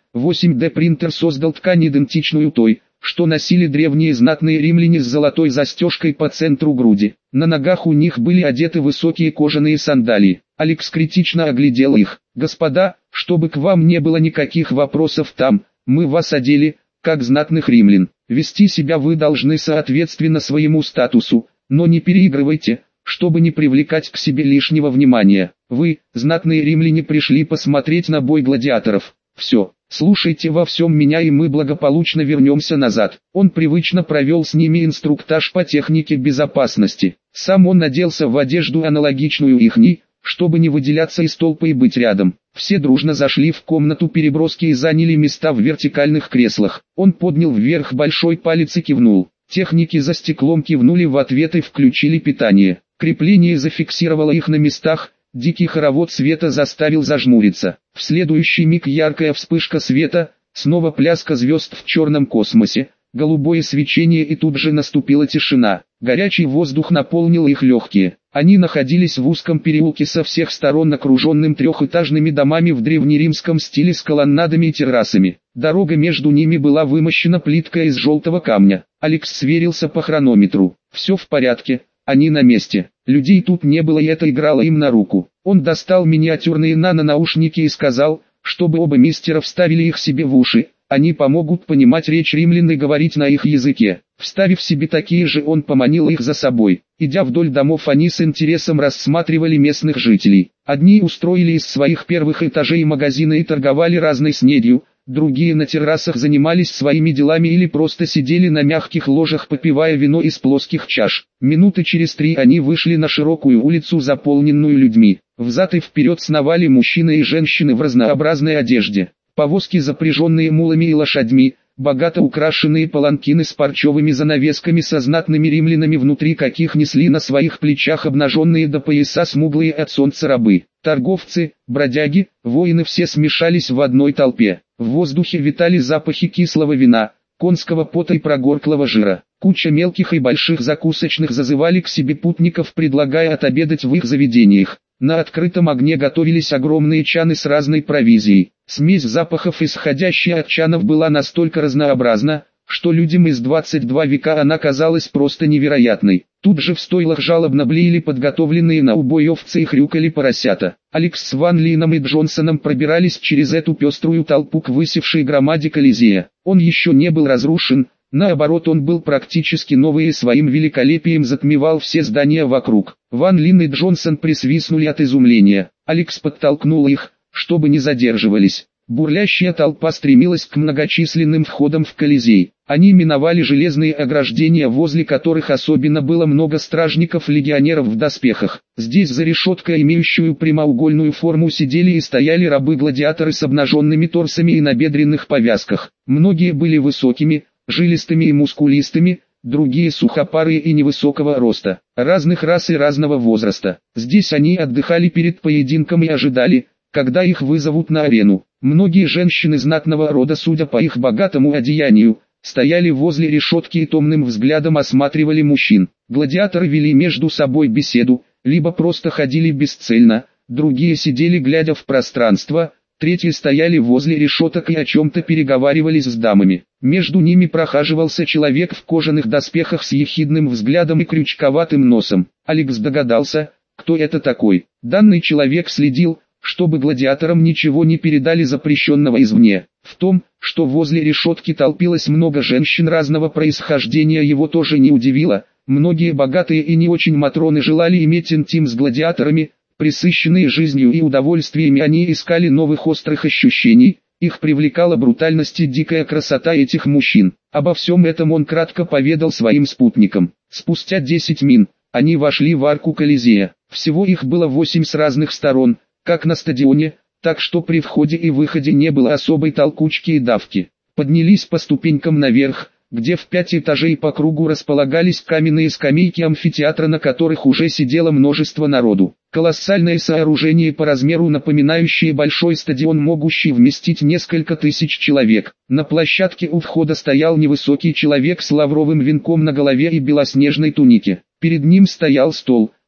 восемь дэ принтер создал ткань, идентичную той, что носили древние знатные римляне с золотой застежкой по центру груди. На ногах у них были одеты высокие кожаные сандалии. Алекс критично оглядел их. «Господа, чтобы к вам не было никаких вопросов там, мы вас одели, как знатных римлян. Вести себя вы должны соответственно своему статусу, но не переигрывайте, чтобы не привлекать к себе лишнего внимания. Вы, знатные римляне, пришли посмотреть на бой гладиаторов. Все, слушайте во всем меня, и мы благополучно вернемся назад». Он привычно провел с ними инструктаж по технике безопасности. Сам он оделся в одежду, аналогичную ихней, чтобы не выделяться из толпы и быть рядом. Все дружно зашли в комнату переброски и заняли места в вертикальных креслах. Он поднял вверх большой палец и кивнул. Техники за стеклом кивнули в ответ и включили питание. Крепление зафиксировало их на местах. Дикий хоровод света заставил зажмуриться. В следующий миг яркая вспышка света, снова пляска звезд в черном космосе, голубое свечение, и тут же наступила тишина. Горячий воздух наполнил их легкие. Они находились в узком переулке, со всех сторон окруженным трехэтажными домами в древнеримском стиле с колоннадами и террасами. Дорога между ними была вымощена плиткой из желтого камня. Алекс сверился по хронометру. Все в порядке, они на месте. Людей тут не было, и это играло им на руку. Он достал миниатюрные нано-наушники и сказал, чтобы оба мистера вставили их себе в уши. Они помогут понимать речь римлян и говорить на их языке. Вставив себе такие же, он поманил их за собой. Идя вдоль домов, они с интересом рассматривали местных жителей. Одни устроили из своих первых этажей магазины и торговали разной снедью, другие на террасах занимались своими делами или просто сидели на мягких ложах, попивая вино из плоских чаш. Минуты через три они вышли на широкую улицу, заполненную людьми. Взад и вперед сновали мужчины и женщины в разнообразной одежде. Повозки, запряженные мулами и лошадьми, богато украшенные паланкины с парчевыми занавесками со знатными римлянами внутри, каких несли на своих плечах обнаженные до пояса смуглые от солнца рабы. Торговцы, бродяги, воины, все смешались в одной толпе. В воздухе витали запахи кислого вина, конского пота и прогорклого жира. Куча мелких и больших закусочных зазывали к себе путников, предлагая отобедать в их заведениях. На открытом огне готовились огромные чаны с разной провизией. Смесь запахов, исходящая от чанов, была настолько разнообразна, что людям из двадцать два века она казалась просто невероятной. Тут же в стойлах жалобно блеяли подготовленные на убой овцы и хрюкали поросята. Алекс с Ван Лином и Джонсоном пробирались через эту пеструю толпу к высевшей громаде Колизея. Он еще не был разрушен, наоборот, он был практически новый и своим великолепием затмевал все здания вокруг. Ван Лин и Джонсон присвистнули от изумления. Алекс подтолкнул их, чтобы не задерживались. Бурлящая толпа стремилась к многочисленным входам в Колизей. Они миновали железные ограждения, возле которых особенно было много стражников-легионеров в доспехах. Здесь за решеткой, имеющую прямоугольную форму, сидели и стояли рабы-гладиаторы с обнаженными торсами и набедренных повязках. Многие были высокими, жилистыми и мускулистыми, другие сухопарые и невысокого роста, разных рас и разного возраста. Здесь они отдыхали перед поединком и ожидали, когда их вызовут на арену. Многие женщины знатного рода, судя по их богатому одеянию, стояли возле решетки и томным взглядом осматривали мужчин. Гладиаторы вели между собой беседу, либо просто ходили бесцельно, другие сидели глядя в пространство, третьи стояли возле решеток и о чем-то переговаривались с дамами. Между ними прохаживался человек в кожаных доспехах с ехидным взглядом и крючковатым носом. Алекс догадался, кто это такой. Данный человек следил, чтобы гладиаторам ничего не передали запрещенного извне. В том, что возле решетки толпилось много женщин разного происхождения, его тоже не удивило. Многие богатые и не очень матроны желали иметь интим с гладиаторами. Пресыщенные жизнью и удовольствиями, они искали новых острых ощущений. Их привлекала брутальность и дикая красота этих мужчин. Обо всем этом он кратко поведал своим спутникам. Спустя десять мин, они вошли в арку Колизея. Всего их было восемь с разных сторон, как на стадионе, так что при входе и выходе не было особой толкучки и давки. Поднялись по ступенькам наверх, где в пять этажей по кругу располагались каменные скамейки амфитеатра, на которых уже сидело множество народу. Колоссальное сооружение, по размеру напоминающее большой стадион, могущий вместить несколько тысяч человек. На площадке у входа стоял невысокий человек с лавровым венком на голове и белоснежной тунике. Перед ним стоял стол,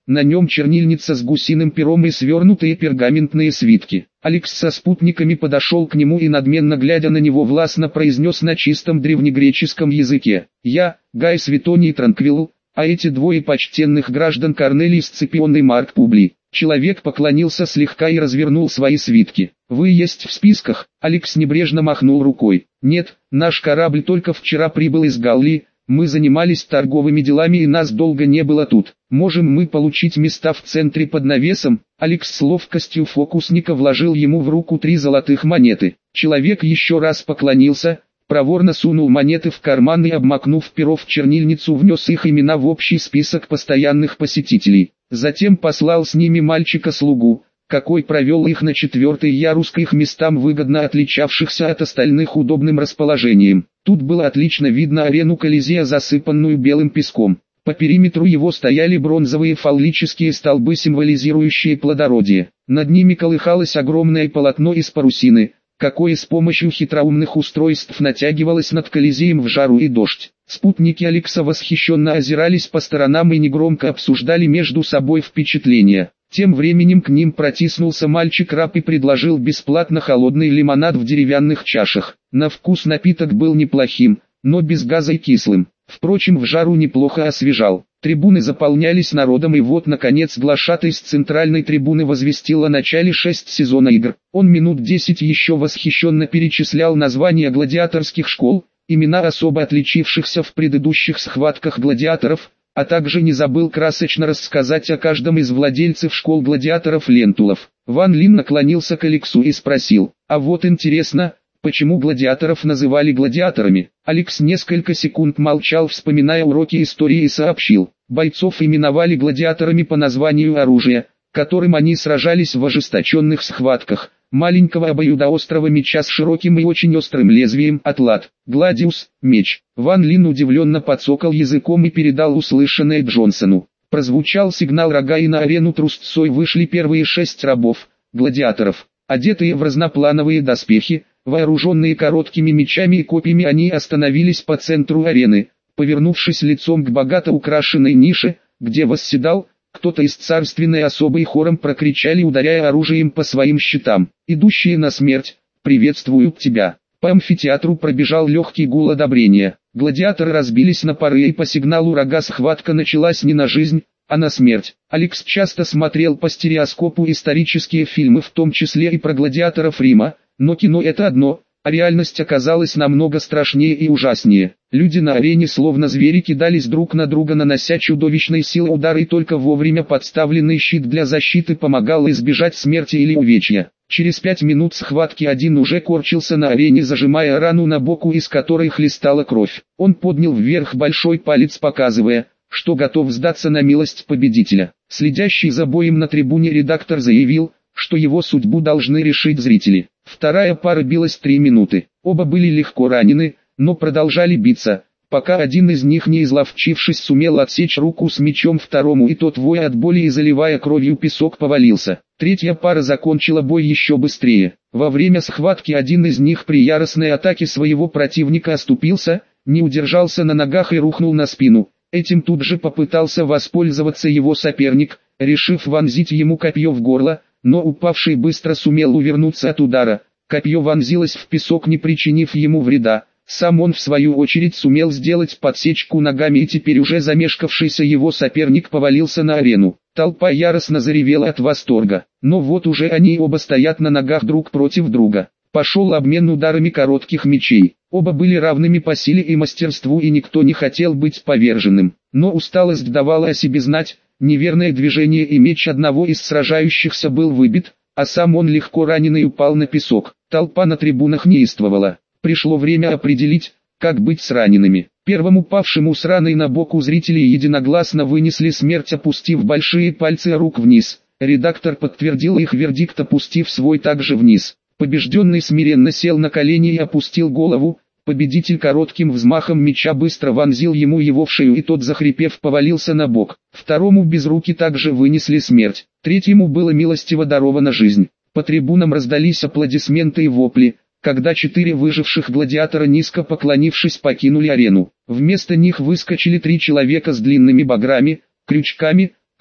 на нем чернильница с гусиным пером и свернутые пергаментные свитки. Алекс со спутниками подошел к нему и, надменно глядя на него, властно произнес на чистом древнегреческом языке: «Я, Гай Светоний Транквилл, а эти двое почтенных граждан Корнелий Сципион и Марк Публий». Человек поклонился слегка и развернул свои свитки. «Вы есть в списках?» Алекс небрежно махнул рукой. «Нет, наш корабль только вчера прибыл из Галлии, мы занимались торговыми делами и нас долго не было тут. Можем мы получить места в центре под навесом?» Алекс с ловкостью фокусника вложил ему в руку три золотых монеты. Человек еще раз поклонился, проворно сунул монеты в карман и, обмакнув перо в чернильницу, внес их имена в общий список постоянных посетителей. Затем послал с ними мальчика-слугу, какой провел их на четвертый ярус к их местам, выгодно отличавшихся от остальных удобным расположением. Тут было отлично видно арену Колизея, засыпанную белым песком. По периметру его стояли бронзовые фаллические столбы, символизирующие плодородие. Над ними колыхалось огромное полотно из парусины, какое с помощью хитроумных устройств натягивалось над Колизеем в жару и дождь. Спутники Алекса восхищенно озирались по сторонам и негромко обсуждали между собой впечатления. Тем временем к ним протиснулся мальчик-раб и предложил бесплатно холодный лимонад в деревянных чашах. На вкус напиток был неплохим, но без газа и кислым. Впрочем, в жару неплохо освежал. Трибуны заполнялись народом, и вот, наконец, глашатай с центральной трибуны возвестил о начале шесть сезона игр. Он минут десять еще восхищенно перечислял названия гладиаторских школ, имена особо отличившихся в предыдущих схватках гладиаторов, а также не забыл красочно рассказать о каждом из владельцев школ гладиаторов-лентулов. Ван Лин наклонился к Алексу и спросил: «А вот интересно, почему гладиаторов называли гладиаторами?» Алекс несколько секунд молчал, вспоминая уроки истории, и сообщил: бойцов именовали гладиаторами по названию оружия, которым они сражались в ожесточенных схватках. Маленького обоюдоострого меча с широким и очень острым лезвием, атлат, гладиус, меч. Ван Лин удивленно подсокал языком и передал услышанное Джонсону. Прозвучал сигнал рога, и на арену трусцой вышли первые шесть рабов, гладиаторов. Одетые в разноплановые доспехи, вооруженные короткими мечами и копьями, они остановились по центру арены, повернувшись лицом к богато украшенной нише, где восседал кто-то из царственной особы, и хором прокричали, ударяя оружием по своим щитам: «Идущие на смерть, приветствуют тебя!» По амфитеатру пробежал легкий гул одобрения. Гладиаторы разбились на пары, и по сигналу рога схватка началась не на жизнь, а на смерть. Алекс часто смотрел по стереоскопу исторические фильмы, в том числе и про гладиаторов Рима, но кино — это одно, а реальность оказалась намного страшнее и ужаснее. Люди на арене словно звери кидались друг на друга, нанося чудовищной силы удары, и только вовремя подставленный щит для защиты помогал избежать смерти или увечья. Через пять минут схватки один уже корчился на арене, зажимая рану на боку, из которой хлестала кровь. Он поднял вверх большой палец, показывая, что готов сдаться на милость победителя. Следящий за боем на трибуне редактор заявил, что его судьбу должны решить зрители. Вторая пара билась три минуты. Оба были легко ранены, но продолжали биться, пока один из них, не изловчившись, сумел отсечь руку с мечом второму, и тот, воя от боли и заливая кровью песок, повалился. Третья пара закончила бой еще быстрее. Во время схватки один из них при яростной атаке своего противника оступился, не удержался на ногах и рухнул на спину. Этим тут же попытался воспользоваться его соперник, решив вонзить ему копье в горло, но упавший быстро сумел увернуться от удара. Копье вонзилось в песок, не причинив ему вреда. Сам он в свою очередь сумел сделать подсечку ногами, и теперь уже замешкавшийся его соперник повалился на арену. Толпа яростно заревела от восторга. Но вот уже они оба стоят на ногах друг против друга. Пошел обмен ударами коротких мечей. Оба были равными по силе и мастерству, и никто не хотел быть поверженным. Но усталость давала о себе знать. Неверное движение, и меч одного из сражающихся был выбит, а сам он, легко раненый, упал на песок. Толпа на трибунах неистовала. Пришло время определить, как быть с ранеными. Первому упавшему с раной на боку зрители единогласно вынесли смерть, опустив большие пальцы рук вниз. Редактор подтвердил их вердикт, опустив свой также вниз. Побежденный смиренно сел на колени и опустил голову. Победитель коротким взмахом меча быстро вонзил ему его в шею, и тот, захрипев, повалился на бок. Второму без руки также вынесли смерть. Третьему было милостиво дарована жизнь. По трибунам раздались аплодисменты и вопли, когда четыре выживших гладиатора, низко поклонившись, покинули арену. Вместо них выскочили три человека с длинными баграми, крючками,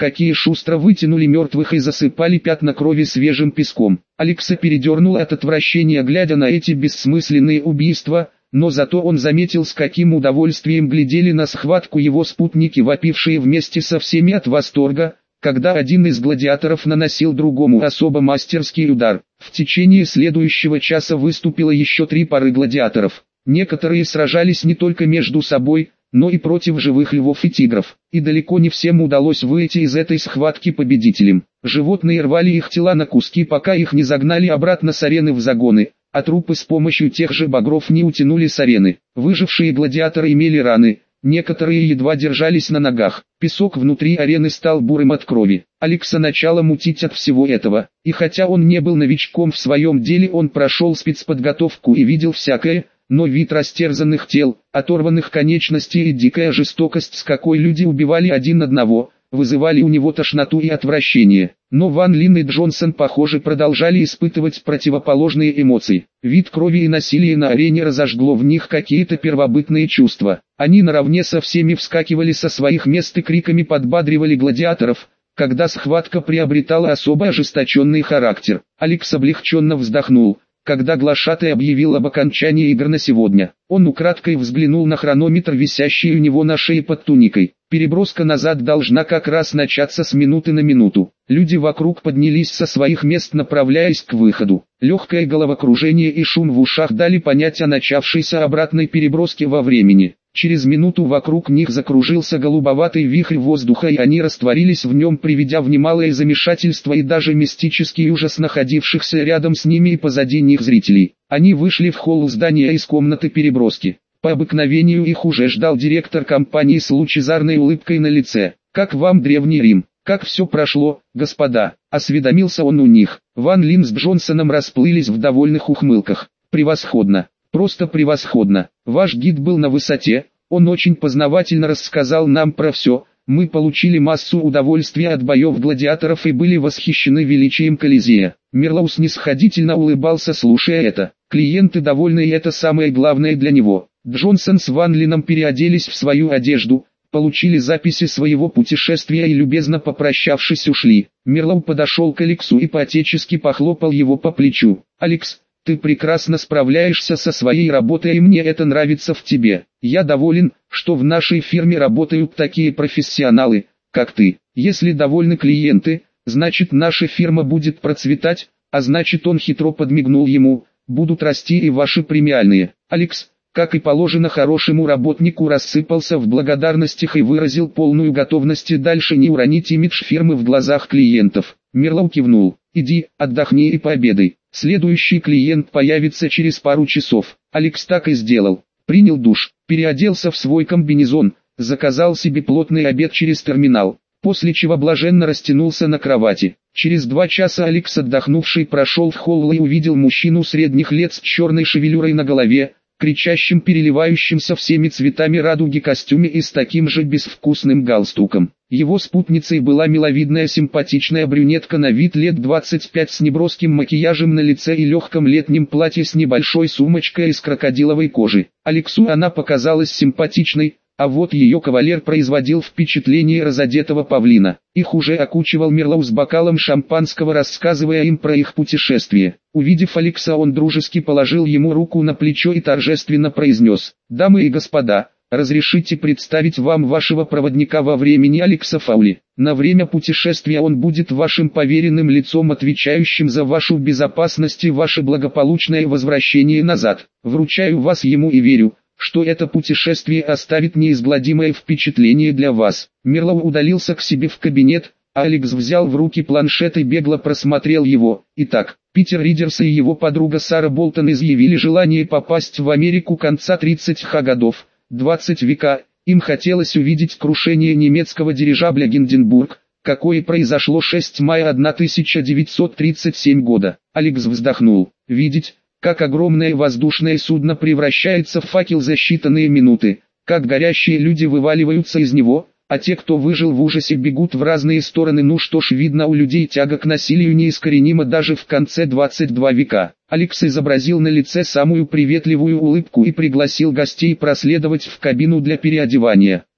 какие шустро вытянули мертвых и засыпали пятна крови свежим песком. Алекса передернул от отвращения, глядя на эти бессмысленные убийства, но зато он заметил, с каким удовольствием глядели на схватку его спутники, вопившие вместе со всеми от восторга, когда один из гладиаторов наносил другому особо мастерский удар. В течение следующего часа выступило еще три пары гладиаторов. Некоторые сражались не только между собой, но и против живых львов и тигров, и далеко не всем удалось выйти из этой схватки победителем. Животные рвали их тела на куски, пока их не загнали обратно с арены в загоны, а трупы с помощью тех же багров не утянули с арены. Выжившие гладиаторы имели раны, некоторые едва держались на ногах. Песок внутри арены стал бурым от крови. Алекса начало мутить от всего этого, и хотя он не был новичком в своем деле, он прошел спецподготовку и видел всякое, но вид растерзанных тел, оторванных конечностей и дикая жестокость, с какой люди убивали один одного, вызывали у него тошноту и отвращение. Но Ван Лин и Джонсон, похоже, продолжали испытывать противоположные эмоции. Вид крови и насилия на арене разожгло в них какие-то первобытные чувства. Они наравне со всеми вскакивали со своих мест и криками подбадривали гладиаторов, когда схватка приобретала особо ожесточенный характер. Алекс облегченно вздохнул, когда глашатай объявил об окончании игр на сегодня. Он украдкой взглянул на хронометр, висящий у него на шее под туникой. Переброска назад должна как раз начаться с минуты на минуту. Люди вокруг поднялись со своих мест, направляясь к выходу. Легкое головокружение и шум в ушах дали понять о начавшейся обратной переброске во времени. Через минуту вокруг них закружился голубоватый вихрь воздуха, и они растворились в нем, приведя в немалое замешательство и даже мистический ужас находившихся рядом с ними и позади них зрителей. Они вышли в холл здания из комнаты переброски. По обыкновению их уже ждал директор компании с лучезарной улыбкой на лице. «Как вам Древний Рим? Как все прошло, господа?» — осведомился он у них. Ван Лин с Джонсоном расплылись в довольных ухмылках. «Превосходно! Просто превосходно! Ваш гид был на высоте, он очень познавательно рассказал нам про все, мы получили массу удовольствия от боев гладиаторов и были восхищены величием Колизея». Мирлоу снисходительно улыбался, слушая это. Клиенты довольны, и это самое главное для него. Джонсон с Ван Лином переоделись в свою одежду, получили записи своего путешествия и, любезно попрощавшись, ушли. Мирлоу подошел к Алексу и по-отечески похлопал его по плечу. «Алекс, ты прекрасно справляешься со своей работой, и мне это нравится в тебе. Я доволен, что в нашей фирме работают такие профессионалы, как ты. Если довольны клиенты, значит наша фирма будет процветать, а значит, он хитро подмигнул ему, будут расти и ваши премиальные». Алекс, как и положено хорошему работнику, рассыпался в благодарностях и выразил полную готовность дальше не уронить имидж фирмы в глазах клиентов. Мирлоу кивнул. «Иди, отдохни и пообедай. Следующий клиент появится через пару часов». Алекс так и сделал. Принял душ, переоделся в свой комбинезон, заказал себе плотный обед через терминал, после чего блаженно растянулся на кровати. Через два часа Алекс, отдохнувший, прошел в холл и увидел мужчину средних лет с черной шевелюрой на голове, кричащим, переливающимся всеми цветами радуги костюме и с таким же безвкусным галстуком. Его спутницей была миловидная симпатичная брюнетка на вид лет двадцать пять с неброским макияжем на лице и легком летнем платье с небольшой сумочкой из крокодиловой кожи. Алексу она показалась симпатичной, а вот ее кавалер производил впечатление разодетого павлина. Их уже окучивал Мирлоу с бокалом шампанского, рассказывая им про их путешествие. Увидев Алекса, он дружески положил ему руку на плечо и торжественно произнес: «Дамы и господа, разрешите представить вам вашего проводника во времени, Алекса Фаули. На время путешествия он будет вашим поверенным лицом, отвечающим за вашу безопасность и ваше благополучное возвращение назад. Вручаю вас ему и верю, что это путешествие оставит неизгладимое впечатление для вас». Мирлоу удалился к себе в кабинет, а Алекс взял в руки планшет и бегло просмотрел его. Итак, Питер Ридерс и его подруга Сара Болтон изъявили желание попасть в Америку конца тридцатых годов, двадцатого века. Им хотелось увидеть крушение немецкого дирижабля «Гинденбург», какое произошло шестого мая тысяча девятьсот тридцать седьмого года. Алекс вздохнул. Видеть, как огромное воздушное судно превращается в факел за считанные минуты, как горящие люди вываливаются из него, а те, кто выжил, в ужасе бегут в разные стороны. Ну что ж, видно, у людей тяга к насилию неискоренима даже в конце двадцатого века. Алекс изобразил на лице самую приветливую улыбку и пригласил гостей проследовать в кабину для переодевания.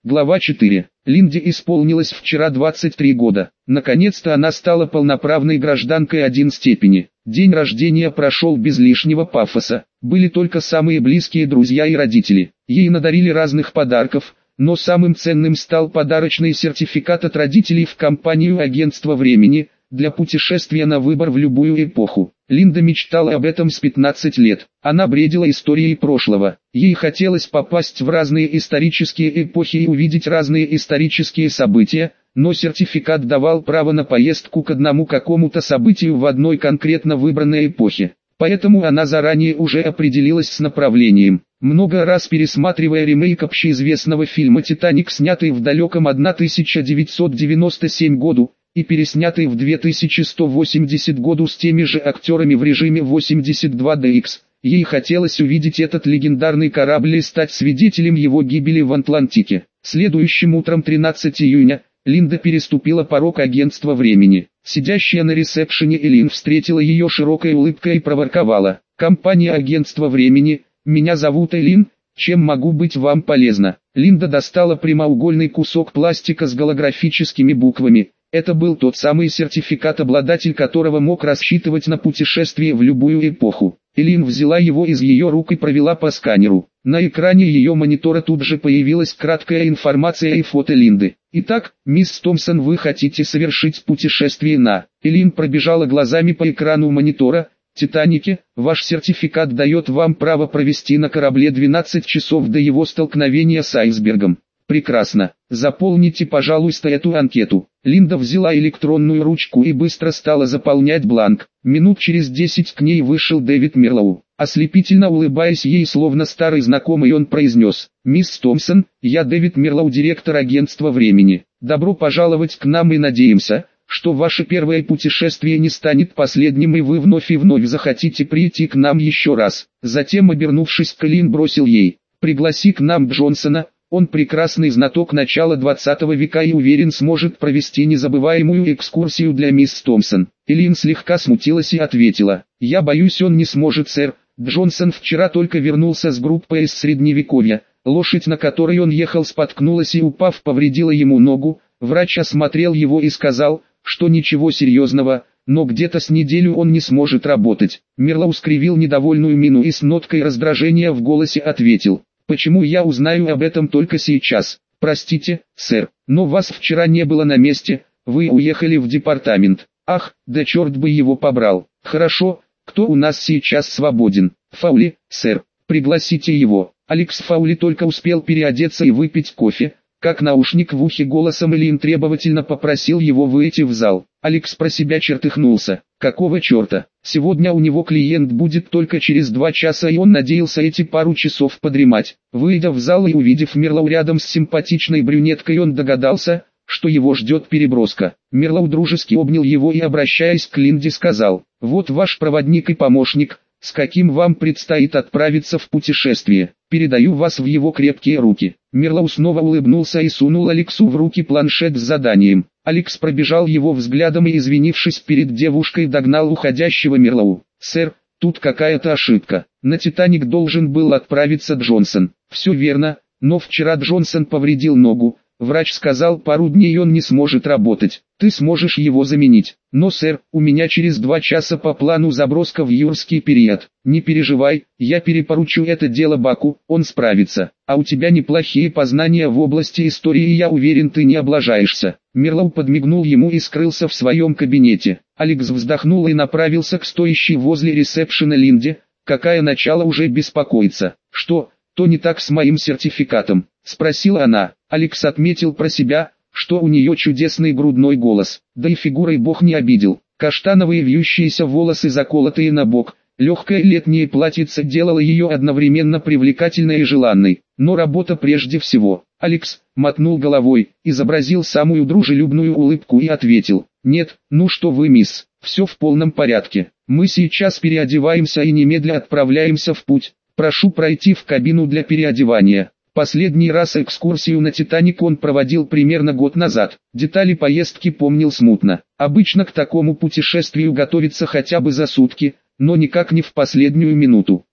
Глава четыре. Линде исполнилось вчера двадцать три года. Наконец-то она стала полноправной гражданкой один степени. День рождения прошел без лишнего пафоса. Были только самые близкие друзья и родители. Ей надарили разных подарков, но самым ценным стал подарочный сертификат от родителей в компанию агентства времени, для путешествия на выбор в любую эпоху. Линда мечтала об этом с пятнадцати лет. Она бредила историей прошлого. Ей хотелось попасть в разные исторические эпохи и увидеть разные исторические события, но сертификат давал право на поездку к одному какому-то событию в одной конкретно выбранной эпохе. Поэтому она заранее уже определилась с направлением. Много раз пересматривая ремейк общеизвестного фильма «Титаник», снятый в далеком тысяча девятьсот девяносто седьмом году, и переснятый в две тысячи сто восьмидесятом году с теми же актерами в режиме восемьдесят два дэ икс, ей хотелось увидеть этот легендарный корабль и стать свидетелем его гибели в Атлантике. Следующим утром тринадцатого июня, Линда переступила порог агентства времени. Сидящая на ресепшене Элин встретила ее широкой улыбкой и проворковала: «Компания агентства времени, меня зовут Элин, чем могу быть вам полезна?» Линда достала прямоугольный кусок пластика с голографическими буквами. Это был тот самый сертификат, обладатель которого мог рассчитывать на путешествие в любую эпоху. Элин взяла его из ее рук и провела по сканеру. На экране ее монитора тут же появилась краткая информация и фото Линды. «Итак, мисс Томпсон, вы хотите совершить путешествие на...» Элин пробежала глазами по экрану монитора. «Титанике, ваш сертификат дает вам право провести на корабле двенадцать часов до его столкновения с айсбергом. Прекрасно. Заполните, пожалуйста, эту анкету». Линда взяла электронную ручку и быстро стала заполнять бланк. Минут через десять к ней вышел Дэвид Мирлоу. Ослепительно улыбаясь ей словно старый знакомый, он произнес: «Мисс Томпсон, я Дэвид Мирлоу, директор агентства времени. Добро пожаловать к нам и надеемся, что ваше первое путешествие не станет последним и вы вновь и вновь захотите прийти к нам еще раз». Затем, обернувшись к Элин, бросил ей: «Пригласи к нам Джонсона. Он прекрасный знаток начала двадцатого века и уверен сможет провести незабываемую экскурсию для мисс Томпсон». Элин слегка смутилась и ответила: «Я боюсь, он не сможет, сэр. Джонсон вчера только вернулся с группой из Средневековья. Лошадь, на которой он ехал, споткнулась и, упав, повредила ему ногу. Врач осмотрел его и сказал, что ничего серьезного, но где-то с неделю он не сможет работать». Мирлоу скривил недовольную мину и с ноткой раздражения в голосе ответил: «Почему я узнаю об этом только сейчас? Простите, сэр, но вас вчера не было на месте, вы уехали в департамент». «Ах, да черт бы его побрал. Хорошо, кто у нас сейчас свободен?» «Фаули, сэр, пригласите его». Алекс Фаули только успел переодеться и выпить кофе, как наушник в ухе голосом Элин требовательно попросил его выйти в зал. Алекс про себя чертыхнулся. Какого черта? Сегодня у него клиент будет только через два часа, и он надеялся эти пару часов подремать. Выйдя в зал и увидев Мирлоу рядом с симпатичной брюнеткой, он догадался, что его ждет переброска. Мирлоу дружески обнял его и, обращаясь к Линде, сказал: «Вот ваш проводник и помощник, с каким вам предстоит отправиться в путешествие. Передаю вас в его крепкие руки». Мирлоу снова улыбнулся и сунул Алексу в руки планшет с заданием. Алекс пробежал его взглядом и, извинившись перед девушкой, догнал уходящего Мирлоу. «Сэр, тут какая-то ошибка. На Титаник должен был отправиться Джонсон». «Все верно, но вчера Джонсон повредил ногу. Врач сказал, пару дней он не сможет работать. Ты сможешь его заменить». «Но, сэр, у меня через два часа по плану заброска в юрский период». «Не переживай, я перепоручу это дело Баку, он справится. А у тебя неплохие познания в области истории, и я уверен, ты не облажаешься». Мирлоу подмигнул ему и скрылся в своем кабинете. Алекс вздохнул и направился к стоящей возле ресепшена Линде, какая начала уже беспокоиться. «Что, то не так с моим сертификатом?» — спросила она. Алекс отметил про себя, что у нее чудесный грудной голос, да и фигурой бог не обидел. Каштановые вьющиеся волосы, заколотые на бок, легкое летнее платьице делало ее одновременно привлекательной и желанной. Но работа прежде всего. Алекс мотнул головой, изобразил самую дружелюбную улыбку и ответил: «Нет, ну что вы, мисс, все в полном порядке. Мы сейчас переодеваемся и немедля отправляемся в путь. Прошу пройти в кабину для переодевания». Последний раз экскурсию на Титаник он проводил примерно год назад. Детали поездки помнил смутно. Обычно к такому путешествию готовится хотя бы за сутки, но никак не в последнюю минуту.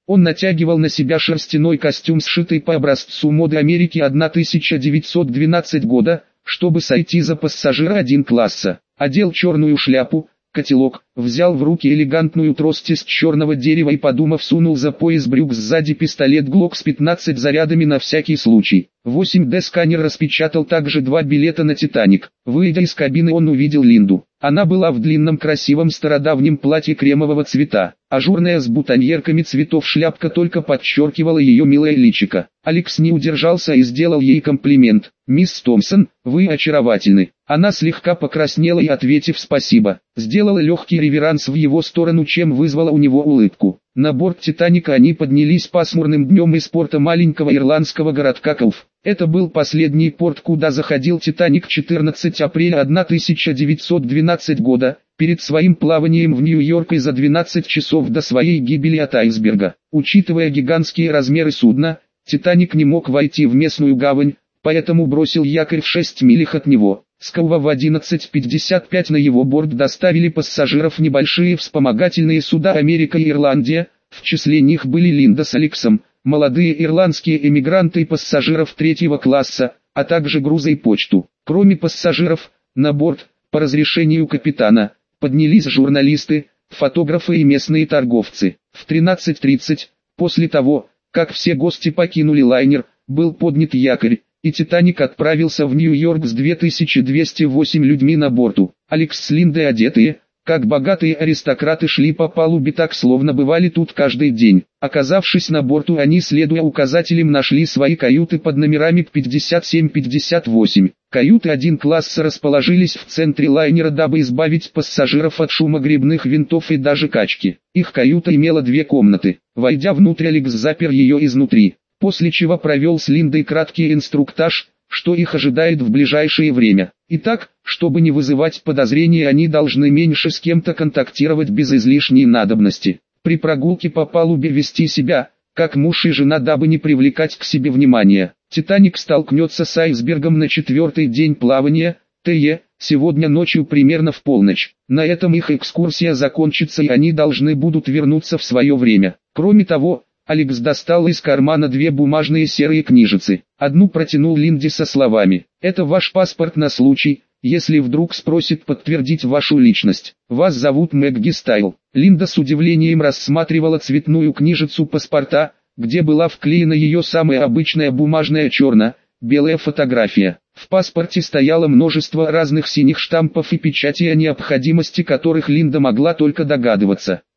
Он натягивал на себя шерстяной костюм, сшитый по образцу моды Америки тысяча девятьсот двенадцатого года, чтобы сойти за пассажира один класса. Одел черную шляпу, котелок, взял в руки элегантную трость из черного дерева и, подумав, сунул за пояс брюк сзади пистолет глок с пятнадцатью зарядами на всякий случай. восемь дэ сканер распечатал также два билета на «Титаник». Выйдя из кабины, он увидел Линду. Она была в длинном красивом стародавнем платье кремового цвета. Ажурная с бутоньерками цветов шляпка только подчеркивала ее милое личико. Алекс не удержался и сделал ей комплимент. «Мисс Томпсон, вы очаровательны». Она слегка покраснела и, ответив спасибо, сделала легкий реверанс в его сторону, чем вызвала у него улыбку. На борт «Титаника» они поднялись пасмурным днем из порта маленького ирландского городка Кауф. Это был последний порт, куда заходил «Титаник» четырнадцатого апреля тысяча девятьсот двенадцатого года, перед своим плаванием в Нью-Йорк и за двенадцать часов до своей гибели от айсберга. Учитывая гигантские размеры судна, «Титаник» не мог войти в местную гавань, поэтому бросил якорь в шести милях от него. С Кауфа в одиннадцать пятьдесят пять на его борт доставили пассажиров небольшие вспомогательные суда «Америка» и «Ирландия», в числе них были Линда с Алексом, молодые ирландские эмигранты и пассажиров третьего класса, а также грузы и почту. Кроме пассажиров, на борт, по разрешению капитана, поднялись журналисты, фотографы и местные торговцы. В тринадцать тридцать, после того, как все гости покинули лайнер, был поднят якорь, и «Титаник» отправился в Нью-Йорк с две тысячи двумястами восемью людьми на борту. Алекс с Линдой, одетые, как богатые аристократы, шли по палубе так, словно бывали тут каждый день. Оказавшись на борту, они, следуя указателям, нашли свои каюты под номерами пятьдесят семь пятьдесят восемь. Каюты один класса расположились в центре лайнера, дабы избавить пассажиров от шума гребных винтов и даже качки. Их каюта имела две комнаты. Войдя внутрь, Алекс запер ее изнутри, после чего провел с Линдой краткий инструктаж, что их ожидает в ближайшее время. Итак, чтобы не вызывать подозрений, они должны меньше с кем-то контактировать без излишней надобности. При прогулке по палубе вести себя, как муж и жена, дабы не привлекать к себе внимания. «Титаник» столкнется с айсбергом на четвертый день плавания, тэ е, сегодня ночью примерно в полночь. На этом их экскурсия закончится, и они должны будут вернуться в свое время. Кроме того, Алекс достал из кармана две бумажные серые книжицы. Одну протянул Линде со словами: «Это ваш паспорт на случай, если вдруг спросит подтвердить вашу личность. Вас зовут Мэгги Стайл». Линда с удивлением рассматривала цветную книжицу паспорта, где была вклеена ее самая обычная бумажная черно-белая фотография. В паспорте стояло множество разных синих штампов и печатей, о необходимости которых Линда могла только догадываться.